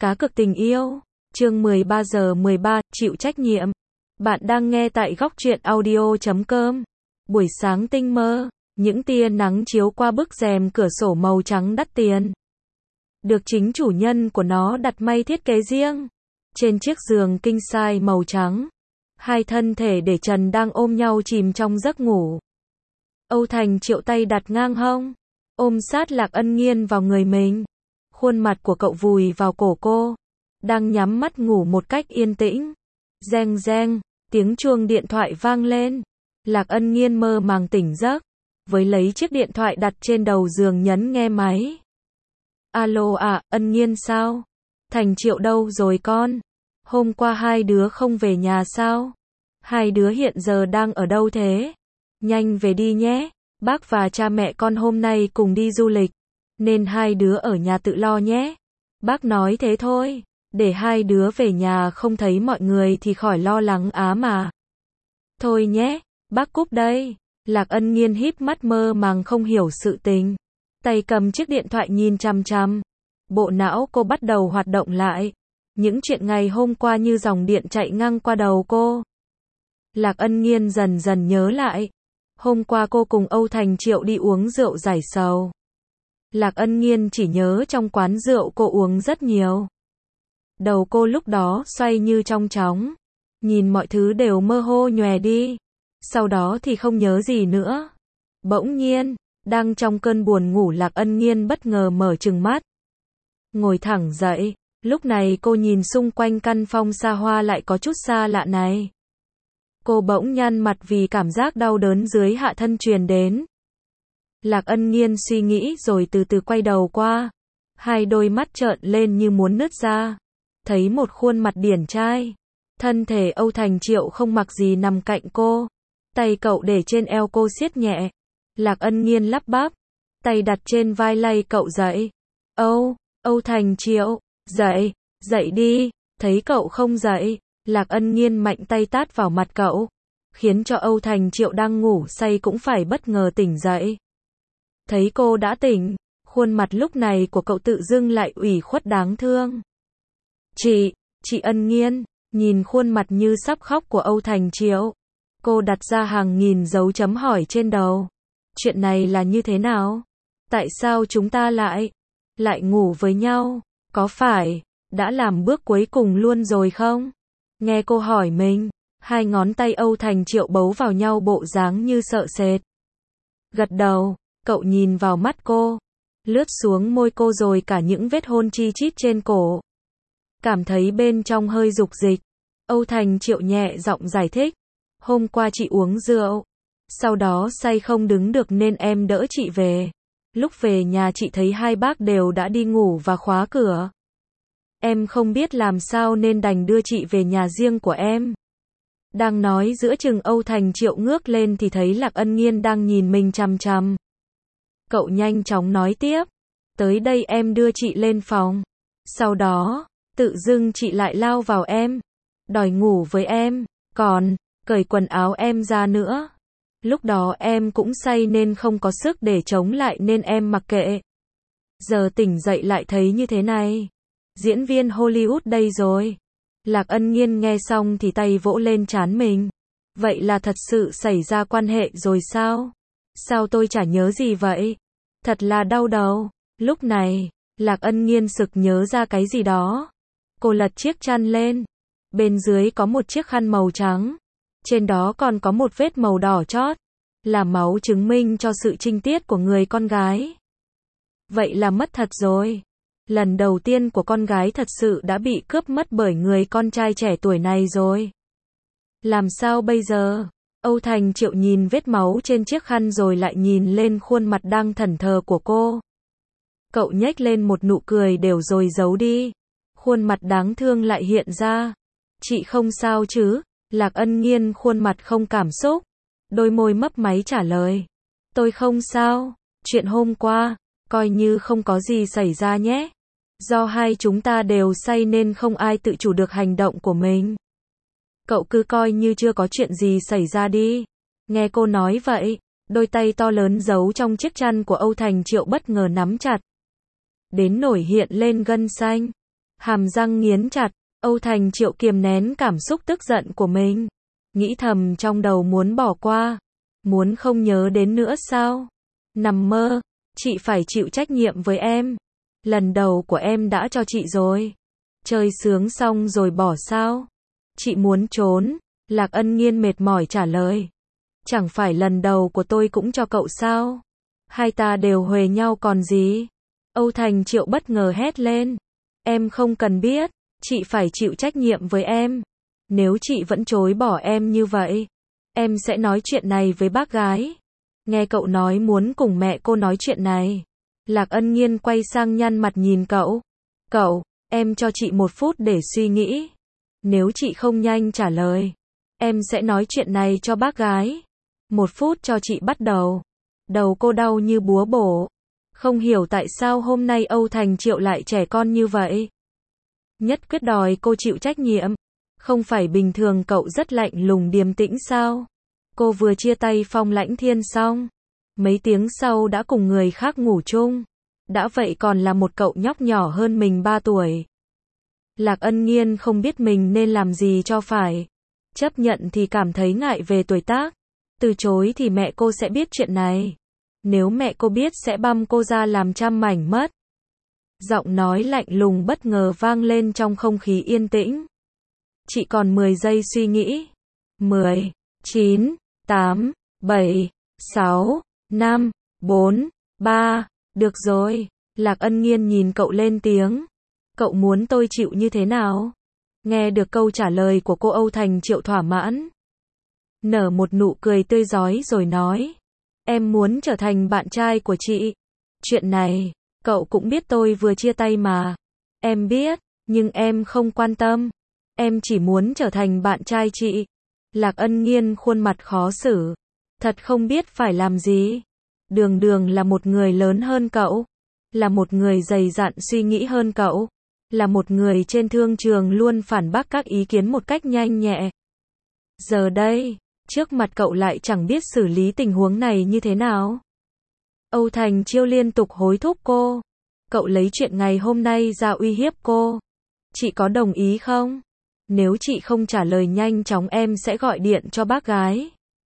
Cá cược tình yêu. Chương 13 giờ 13, chịu trách nhiệm. Bạn đang nghe tại góc truyện audio.com. Buổi sáng tinh mơ, những tia nắng chiếu qua bức rèm cửa sổ màu trắng đắt tiền. Được chính chủ nhân của nó đặt may thiết kế riêng. Trên chiếc giường king size màu trắng, hai thân thể để trần đang ôm nhau chìm trong giấc ngủ. Âu Thành Triệu tay đặt ngang hông, ôm sát Lạc Ân Nghiên vào người mình. Khuôn mặt của cậu vùi vào cổ cô, đang nhắm mắt ngủ một cách yên tĩnh. Reng reng, tiếng chuông điện thoại vang lên. Lạc Ân Nghiên mơ màng tỉnh giấc, với lấy chiếc điện thoại đặt trên đầu giường nhấn nghe máy. Alo à, Ân Nghiên sao? Thành Triệu đâu rồi con? Hôm qua hai đứa không về nhà sao? Hai đứa hiện giờ đang ở đâu thế? Nhanh về đi nhé, bác và cha mẹ con hôm nay cùng đi du lịch, nên hai đứa ở nhà tự lo nhé. Bác nói thế thôi, để hai đứa về nhà không thấy mọi người thì khỏi lo lắng á mà. Thôi nhé, bác cúp đây. Lạc Ân Nghiên híp mắt mơ màng không hiểu sự tình. Tay cầm chiếc điện thoại nhìn chằm chằm. Bộ não cô bắt đầu hoạt động lại. Những chuyện ngày hôm qua như dòng điện chạy ngang qua đầu cô. Lạc Ân Nghiên dần dần nhớ lại. Hôm qua cô cùng Âu Thành Triệu đi uống rượu giải sầu. Lạc Ân Nghiên chỉ nhớ trong quán rượu cô uống rất nhiều. Đầu cô lúc đó xoay như trong chóng. Nhìn mọi thứ đều mơ hồ nhòe đi. Sau đó thì không nhớ gì nữa. Bỗng nhiên, đang trong cơn buồn ngủ Lạc Ân Nghiên bất ngờ mở trừng mắt. Ngồi thẳng dậy, lúc này cô nhìn xung quanh căn phòng xa hoa lại có chút xa lạ này. Cô bỗng nhăn mặt vì cảm giác đau đớn dưới hạ thân truyền đến. Lạc Ân Nghiên suy nghĩ rồi từ từ quay đầu qua. Hai đôi mắt trợn lên như muốn nứt ra. Thấy một khuôn mặt điển trai. Thân thể Âu Thành Triệu không mặc gì nằm cạnh cô. Tay cậu để trên eo cô siết nhẹ. Lạc Ân Nghiên lắp bắp. Tay đặt trên vai lay cậu dậy. Âu Thành Triệu, dậy, dậy đi. Thấy cậu không dậy, Lạc Ân Nghiên mạnh tay tát vào mặt cậu. Khiến cho Âu Thành Triệu đang ngủ say cũng phải bất ngờ tỉnh dậy. Thấy cô đã tỉnh, khuôn mặt lúc này của cậu tự dưng lại ủy khuất đáng thương. Chị Ân Nghiên, nhìn khuôn mặt như sắp khóc của Âu Thành Triệu. Cô đặt ra hàng nghìn dấu chấm hỏi trên đầu. Chuyện này là như thế nào? Tại sao chúng ta lại ngủ với nhau? Có phải đã làm bước cuối cùng luôn rồi không? Nghe cô hỏi mình, hai ngón tay Âu Thành Triệu bấu vào nhau bộ dáng như sợ sệt. Gật đầu, cậu nhìn vào mắt cô, lướt xuống môi cô rồi cả những vết hôn chi chít trên cổ. Cảm thấy bên trong hơi dục dịch, Âu Thành Triệu nhẹ giọng giải thích. Hôm qua chị uống rượu, sau đó say không đứng được nên em đỡ chị về. Lúc về nhà chị thấy hai bác đều đã đi ngủ và khóa cửa. Em không biết làm sao nên đành đưa chị về nhà riêng của em. Đang nói giữa chừng Âu Thành Triệu ngước lên thì thấy Lạc Ân Nghiên đang nhìn mình chằm chằm. Cậu nhanh chóng nói tiếp. Tới đây em đưa chị lên phòng. Sau đó, tự dưng chị lại lao vào em. Đòi ngủ với em, còn cởi quần áo em ra nữa. Lúc đó em cũng say nên không có sức để chống lại nên em mặc kệ. Giờ tỉnh dậy lại thấy như thế này. Diễn viên Hollywood đây rồi. Lạc Ân Nghiên nghe xong thì tay vỗ lên trán mình. Vậy là thật sự xảy ra quan hệ rồi sao? Sao tôi chả nhớ gì vậy? Thật là đau đầu. Lúc này, Lạc Ân Nghiên sực nhớ ra cái gì đó. Cô lật chiếc chăn lên. Bên dưới có một chiếc khăn màu trắng. Trên đó còn có một vết màu đỏ chót. Là máu chứng minh cho sự trinh tiết của người con gái. Vậy là mất thật rồi. Lần đầu tiên của con gái thật sự đã bị cướp mất bởi người con trai trẻ tuổi này rồi. Làm sao bây giờ? Âu Thành Triệu nhìn vết máu trên chiếc khăn rồi lại nhìn lên khuôn mặt đang thẫn thờ của cô. Cậu nhếch lên một nụ cười đều rồi giấu đi. Khuôn mặt đáng thương lại hiện ra. Chị không sao chứ? Lạc Ân Nghiên khuôn mặt không cảm xúc. Đôi môi mấp máy trả lời. Tôi không sao. Chuyện hôm qua, coi như không có gì xảy ra nhé. Do hai chúng ta đều say nên không ai tự chủ được hành động của mình. Cậu cứ coi như chưa có chuyện gì xảy ra đi. Nghe cô nói vậy, đôi tay to lớn giấu trong chiếc chăn của Âu Thành Triệu bất ngờ nắm chặt. Đến nổi hiện lên gân xanh. Hàm răng nghiến chặt, Âu Thành Triệu kiềm nén cảm xúc tức giận của mình. Nghĩ thầm trong đầu muốn bỏ qua. Muốn không nhớ đến nữa sao? Nằm mơ, chị phải chịu trách nhiệm với em. Lần đầu của em đã cho chị rồi. Chơi sướng xong rồi bỏ sao? Chị muốn trốn, Lạc Ân Nghiên mệt mỏi trả lời. Chẳng phải lần đầu của tôi cũng cho cậu sao? Hai ta đều huề nhau còn gì? Âu Thành Triệu bất ngờ hét lên. Em không cần biết, chị phải chịu trách nhiệm với em. Nếu chị vẫn chối bỏ em như vậy, em sẽ nói chuyện này với bác gái. Nghe cậu nói muốn cùng mẹ cô nói chuyện này. Lạc Ân Nghiên quay sang nhăn mặt nhìn cậu. Cậu, em cho chị 1 phút để suy nghĩ. Nếu chị không nhanh trả lời, em sẽ nói chuyện này cho bác gái. 1 phút cho chị bắt đầu. Đầu cô đau như búa bổ. Không hiểu tại sao hôm nay Âu Thành Triệu lại trẻ con như vậy. Nhất quyết đòi cô chịu trách nhiệm. Không phải bình thường cậu rất lạnh lùng điềm tĩnh sao? Cô vừa chia tay Phong Lãnh Thiên xong. Mấy tiếng sau đã cùng người khác ngủ chung. Đã vậy còn là một cậu nhóc nhỏ hơn mình 3 tuổi. Lạc Ân Nghiên không biết mình nên làm gì cho phải. Chấp nhận thì cảm thấy ngại về tuổi tác. Từ chối thì mẹ cô sẽ biết chuyện này. Nếu mẹ cô biết sẽ băm cô ra làm trăm mảnh mất. Giọng nói lạnh lùng bất ngờ vang lên trong không khí yên tĩnh. Chị còn 10 giây suy nghĩ. 10, 9, 8, 7, 6, 5, 4, 3. Được rồi. Lạc Ân Nghiên nhìn cậu lên tiếng. Cậu muốn tôi chịu như thế nào? Nghe được câu trả lời của cô, Âu Thành Triệu thỏa mãn. Nở một nụ cười tươi rói rồi nói. Em muốn trở thành bạn trai của chị. Chuyện này, cậu cũng biết tôi vừa chia tay mà. Em biết, nhưng em không quan tâm. Em chỉ muốn trở thành bạn trai chị. Lạc Ân Nghiên khuôn mặt khó xử. Thật không biết phải làm gì. Đường Đường là một người lớn hơn cậu. Là một người dày dặn suy nghĩ hơn cậu. Là một người trên thương trường luôn phản bác các ý kiến một cách nhanh nhẹ. Giờ đây, trước mặt cậu lại chẳng biết xử lý tình huống này như thế nào. Âu Thành Chiêu liên tục hối thúc cô. Cậu lấy chuyện ngày hôm nay ra uy hiếp cô. Chị có đồng ý không? Nếu chị không trả lời nhanh chóng em sẽ gọi điện cho bác gái.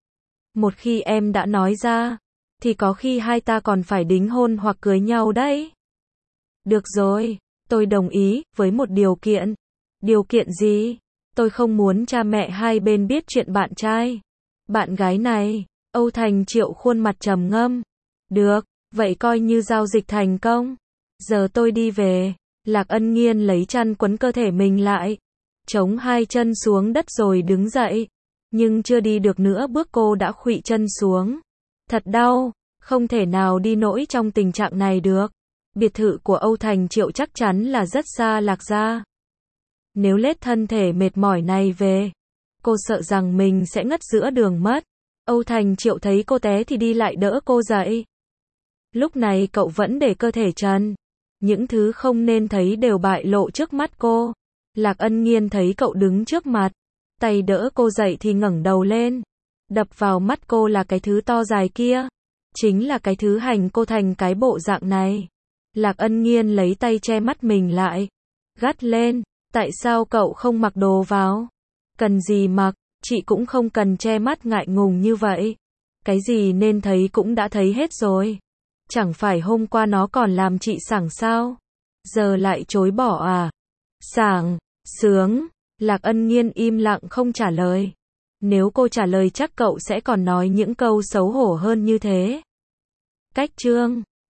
Một khi em đã nói ra, thì có khi hai ta còn phải đính hôn hoặc cưới nhau đấy. Được rồi, tôi đồng ý, với một điều kiện. Điều kiện gì? Tôi không muốn cha mẹ hai bên biết chuyện bạn trai. Bạn gái này, Âu Thành Triệu khuôn mặt trầm ngâm. Được, vậy coi như giao dịch thành công. Giờ tôi đi về. Lạc Ân Nghiên lấy chăn quấn cơ thể mình lại. Chống hai chân xuống đất rồi đứng dậy. Nhưng chưa đi được nửa bước cô đã khuỵu chân xuống. Thật đau, không thể nào đi nổi trong tình trạng này được. Biệt thự của Âu Thành Triệu chắc chắn là rất xa Lạc gia. Nếu lết thân thể mệt mỏi này về, cô sợ rằng mình sẽ ngất giữa đường mất. Âu Thành Triệu thấy cô té thì đi lại đỡ cô dậy. Lúc này cậu vẫn để cơ thể trần. Những thứ không nên thấy đều bại lộ trước mắt cô. Lạc Ân Nghiên thấy cậu đứng trước mặt, tay đỡ cô dậy thì ngẩng đầu lên. Đập vào mắt cô là cái thứ to dài kia. Chính là cái thứ hành cô thành cái bộ dạng này. Lạc Ân Nghiên lấy tay che mắt mình lại. Gắt lên, tại sao cậu không mặc đồ vào? Cần gì mặc, chị cũng không cần che mắt ngại ngùng như vậy. Cái gì nên thấy cũng đã thấy hết rồi. Chẳng phải hôm qua nó còn làm chị sảng sao? Giờ lại chối bỏ à? Sảng, sướng. Lạc Ân Nghiên im lặng không trả lời. Nếu cô trả lời chắc cậu sẽ còn nói những câu xấu hổ hơn như thế. Cách chương